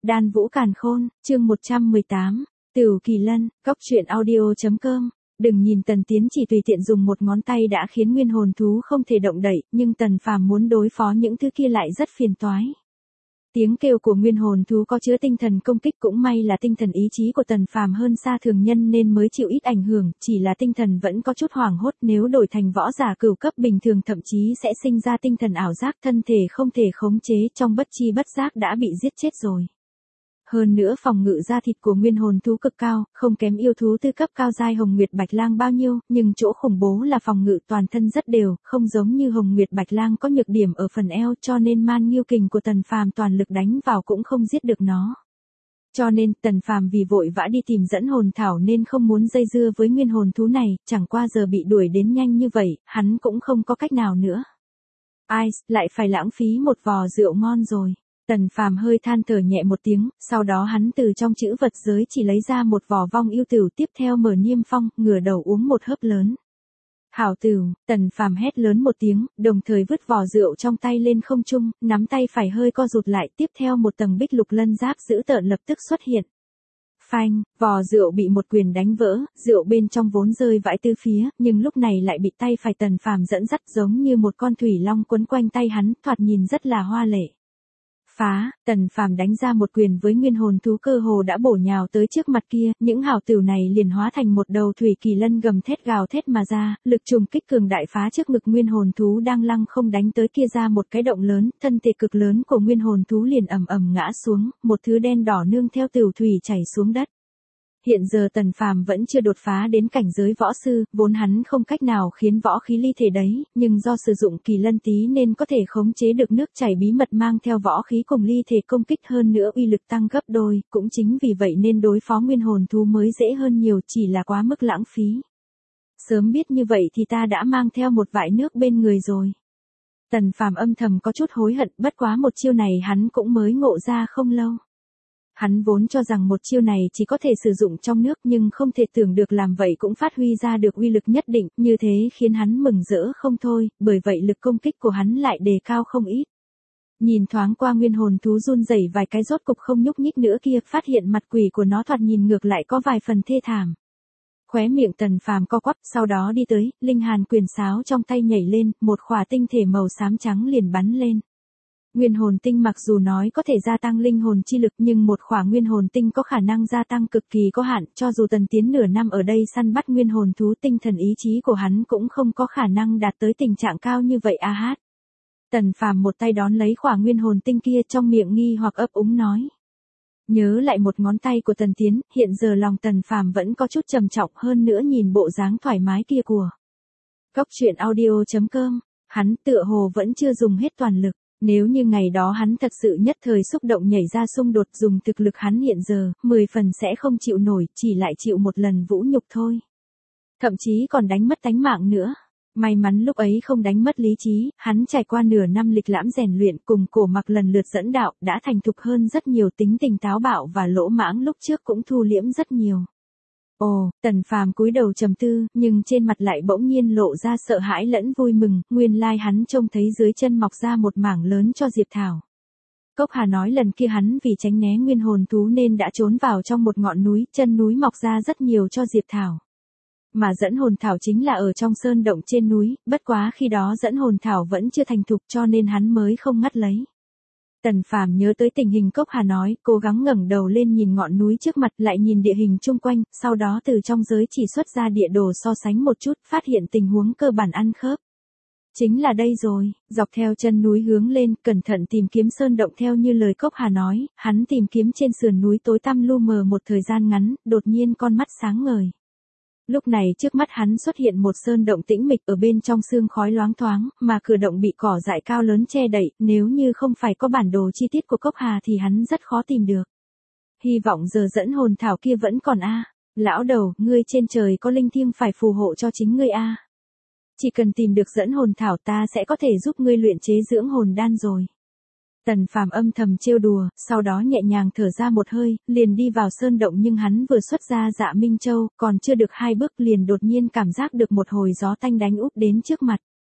Đan Vũ Càn Khôn, chương 118, Tửu Kỳ Lân, Góc truyện audio.com. Đừng nhìn Tần Tiến chỉ tùy tiện dùng một ngón tay đã khiến nguyên hồn thú không thể động đậy, nhưng Tần Phàm muốn đối phó những thứ kia lại rất phiền toái. Tiếng kêu của nguyên hồn thú có chứa tinh thần công kích, cũng may là tinh thần ý chí của Tần Phàm hơn xa thường nhân nên mới chịu ít ảnh hưởng, chỉ là tinh thần vẫn có chút hoảng hốt, nếu đổi thành võ giả cửu cấp bình thường thậm chí sẽ sinh ra tinh thần ảo giác, thân thể không thể khống chế, trong bất chi bất giác đã bị giết chết rồi. Hơn nữa phòng ngự da thịt của nguyên hồn thú cực cao, không kém yêu thú tư cấp cao giai Hồng Nguyệt Bạch Lang bao nhiêu, nhưng chỗ khủng bố là phòng ngự toàn thân rất đều, không giống như Hồng Nguyệt Bạch Lang có nhược điểm ở phần eo, cho nên man nghiêu kình của Tần Phàm toàn lực đánh vào cũng không giết được nó. Cho nên Tần Phàm vì vội vã đi tìm dẫn hồn thảo nên không muốn dây dưa với nguyên hồn thú này, chẳng qua giờ bị đuổi đến nhanh như vậy, hắn cũng không có cách nào nữa. Ai, lại phải lãng phí một vò rượu ngon rồi. Tần Phàm hơi than thở nhẹ một tiếng, sau đó hắn từ trong chữ vật giới chỉ lấy ra một vò vong yêu tửu, tiếp theo mở niêm phong, ngửa đầu uống một hớp lớn. Hảo tửu, Tần Phàm hét lớn một tiếng, đồng thời vứt vò rượu trong tay lên không trung, nắm tay phải hơi co rụt lại, tiếp theo một tầng bích lục lân giáp dữ tợn lập tức xuất hiện. Phanh, vò rượu bị một quyền đánh vỡ, rượu bên trong vốn rơi vãi tứ phía, nhưng lúc này lại bị tay phải Tần Phàm dẫn dắt giống như một con thủy long quấn quanh tay hắn, thoạt nhìn rất là hoa lệ. Phá, Tần Phàm đánh ra một quyền với nguyên hồn thú cơ hồ đã bổ nhào tới trước mặt kia, những hảo tửu này liền hóa thành một đầu thủy kỳ lân gầm thét gào thét mà ra, lực trùng kích cường đại phá trước ngực nguyên hồn thú đang lăng không đánh tới kia ra một cái động lớn, thân thể cực lớn của nguyên hồn thú liền ầm ầm ngã xuống, một thứ đen đỏ nương theo tửu thủy chảy xuống đất. Hiện giờ Tần Phàm vẫn chưa đột phá đến cảnh giới võ sư, vốn hắn không cách nào khiến võ khí ly thể đấy, nhưng do sử dụng kỳ lân tí nên có thể khống chế được nước chảy bí mật mang theo võ khí cùng ly thể công kích, hơn nữa uy lực tăng gấp đôi, cũng chính vì vậy nên đối phó nguyên hồn thú mới dễ hơn nhiều, chỉ là quá mức lãng phí. Sớm biết như vậy thì ta đã mang theo một vại nước bên người rồi. Tần Phàm âm thầm có chút hối hận, bất quá một chiêu này hắn cũng mới ngộ ra không lâu. Hắn vốn cho rằng một chiêu này chỉ có thể sử dụng trong nước, nhưng không thể tưởng được làm vậy cũng phát huy ra được uy lực nhất định, như thế khiến hắn mừng rỡ không thôi, bởi vậy lực công kích của hắn lại đề cao không ít. Nhìn thoáng qua nguyên hồn thú run rẩy vài cái rốt cục không nhúc nhích nữa kia, phát hiện mặt quỷ của nó thoạt nhìn ngược lại có vài phần thê thảm. Khóe miệng Tần Phàm co quắp, sau đó đi tới, linh hàn quyền sáo trong tay nhảy lên, một khỏa tinh thể màu xám trắng liền bắn lên. Nguyên hồn tinh mặc dù nói có thể gia tăng linh hồn chi lực, nhưng một khỏa nguyên hồn tinh có khả năng gia tăng cực kỳ có hạn, cho dù Tần Tiến nửa năm ở đây săn bắt nguyên hồn thú, tinh thần ý chí của hắn cũng không có khả năng đạt tới tình trạng cao như vậy a hát. Tần Phàm một tay đón lấy khỏa nguyên hồn tinh kia, trong miệng nghi hoặc ấp úng nói. Nhớ lại một ngón tay của Tần Tiến, hiện giờ lòng Tần Phàm vẫn có chút trầm trọng, hơn nữa nhìn bộ dáng thoải mái kia của Góc truyện audio.com, hắn tựa hồ vẫn chưa dùng hết toàn lực. Nếu như ngày đó hắn thật sự nhất thời xúc động nhảy ra xung đột, dùng thực lực hắn hiện giờ, 10 phần sẽ không chịu nổi, chỉ lại chịu một lần vũ nhục thôi. Thậm chí còn đánh mất tánh mạng nữa. May mắn lúc ấy không đánh mất lý trí, hắn trải qua nửa năm lịch lãm rèn luyện cùng Cổ Mặc lần lượt dẫn đạo, đã thành thục hơn rất nhiều, tính tình táo bạo và lỗ mãng lúc trước cũng thu liễm rất nhiều. Ồ, Tần Phàm cúi đầu trầm tư, nhưng trên mặt lại bỗng nhiên lộ ra sợ hãi lẫn vui mừng, nguyên lai hắn trông thấy dưới chân mọc ra một mảng lớn cho Diệp Thảo. Cốc Hà nói lần kia hắn vì tránh né nguyên hồn thú nên đã trốn vào trong một ngọn núi, chân núi mọc ra rất nhiều cho Diệp Thảo. Mà dẫn hồn thảo chính là ở trong sơn động trên núi, bất quá khi đó dẫn hồn thảo vẫn chưa thành thục cho nên hắn mới không ngắt lấy. Tần Phàm nhớ tới tình hình Cốc Hà nói, cố gắng ngẩng đầu lên nhìn ngọn núi trước mặt, lại nhìn địa hình chung quanh, sau đó từ trong giới chỉ xuất ra địa đồ so sánh một chút, phát hiện tình huống cơ bản ăn khớp. Chính là đây rồi, dọc theo chân núi hướng lên, cẩn thận tìm kiếm sơn động theo như lời Cốc Hà nói, hắn tìm kiếm trên sườn núi tối tăm lu mờ một thời gian ngắn, đột nhiên con mắt sáng ngời. Lúc này trước mắt hắn xuất hiện một sơn động tĩnh mịch, ở bên trong sương khói loáng thoáng, mà cửa động bị cỏ dại cao lớn che đậy, nếu như không phải có bản đồ chi tiết của Cốc Hà thì hắn rất khó tìm được. Hy vọng giờ dẫn hồn thảo kia vẫn còn a. Lão đầu, ngươi trên trời có linh thiêng phải phù hộ cho chính ngươi a. Chỉ cần tìm được dẫn hồn thảo ta sẽ có thể giúp ngươi luyện chế dưỡng hồn đan rồi. Tần Phàm âm thầm trêu đùa, sau đó nhẹ nhàng thở ra một hơi, liền đi vào sơn động, nhưng hắn vừa xuất ra Dạ Minh Châu, còn chưa được 2 bước liền đột nhiên cảm giác được một hồi gió tanh đánh úp đến trước mặt.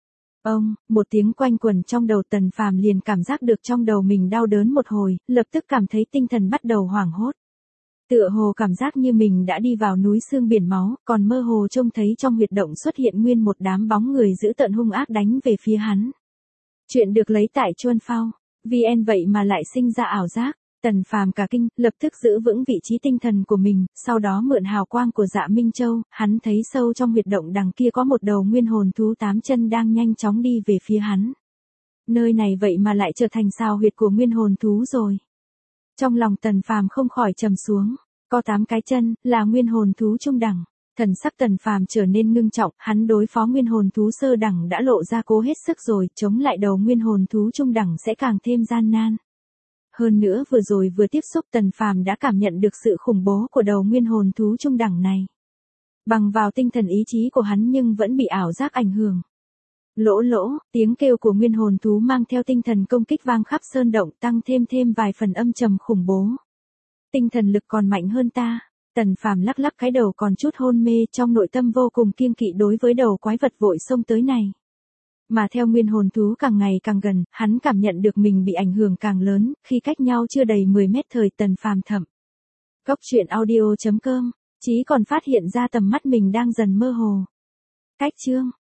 Ông, một tiếng quanh quẩn trong đầu Tần Phàm liền cảm giác được trong đầu mình đau đớn một hồi, lập tức cảm thấy tinh thần bắt đầu hoảng hốt. Tựa hồ cảm giác như mình đã đi vào núi xương biển máu, còn mơ hồ trông thấy trong huyệt động xuất hiện nguyên một đám bóng người dữ tợn hung ác đánh về phía hắn. Chuyện được lấy tại Chuan Phao, VN vậy mà lại sinh ra ảo giác. Tần Phàm cả kinh, lập tức giữ vững vị trí tinh thần của mình, sau đó mượn hào quang của Dạ Minh Châu, hắn thấy sâu trong huyệt động đằng kia có một đầu nguyên hồn thú 8 chân đang nhanh chóng đi về phía hắn. Nơi này vậy mà lại trở thành sao huyệt của nguyên hồn thú rồi. Trong lòng Tần Phàm không khỏi trầm xuống, có 8 cái chân, là nguyên hồn thú trung đẳng. Thần sắc Tần Phàm trở nên ngưng trọng, hắn đối phó nguyên hồn thú sơ đẳng đã lộ ra cố hết sức rồi, chống lại đầu nguyên hồn thú trung đẳng sẽ càng thêm gian nan. Hơn nữa vừa tiếp xúc Tần Phàm đã cảm nhận được sự khủng bố của đầu nguyên hồn thú trung đẳng này. Bằng vào tinh thần ý chí của hắn nhưng vẫn bị ảo giác ảnh hưởng. Lỗ lỗ, tiếng kêu của nguyên hồn thú mang theo tinh thần công kích vang khắp sơn động, tăng thêm vài phần âm trầm khủng bố. Tinh thần lực còn mạnh hơn ta. Tần Phàm lắc lắc cái đầu còn chút hôn mê, trong nội tâm vô cùng kiêng kỵ đối với đầu quái vật vội xông tới này. Mà theo nguyên hồn thú càng ngày càng gần, hắn cảm nhận được mình bị ảnh hưởng càng lớn, khi cách nhau chưa đầy 10 mét thời Tần Phàm thầm. Góc truyện audio.com, Chí còn phát hiện ra tầm mắt mình đang dần mơ hồ. Cách chương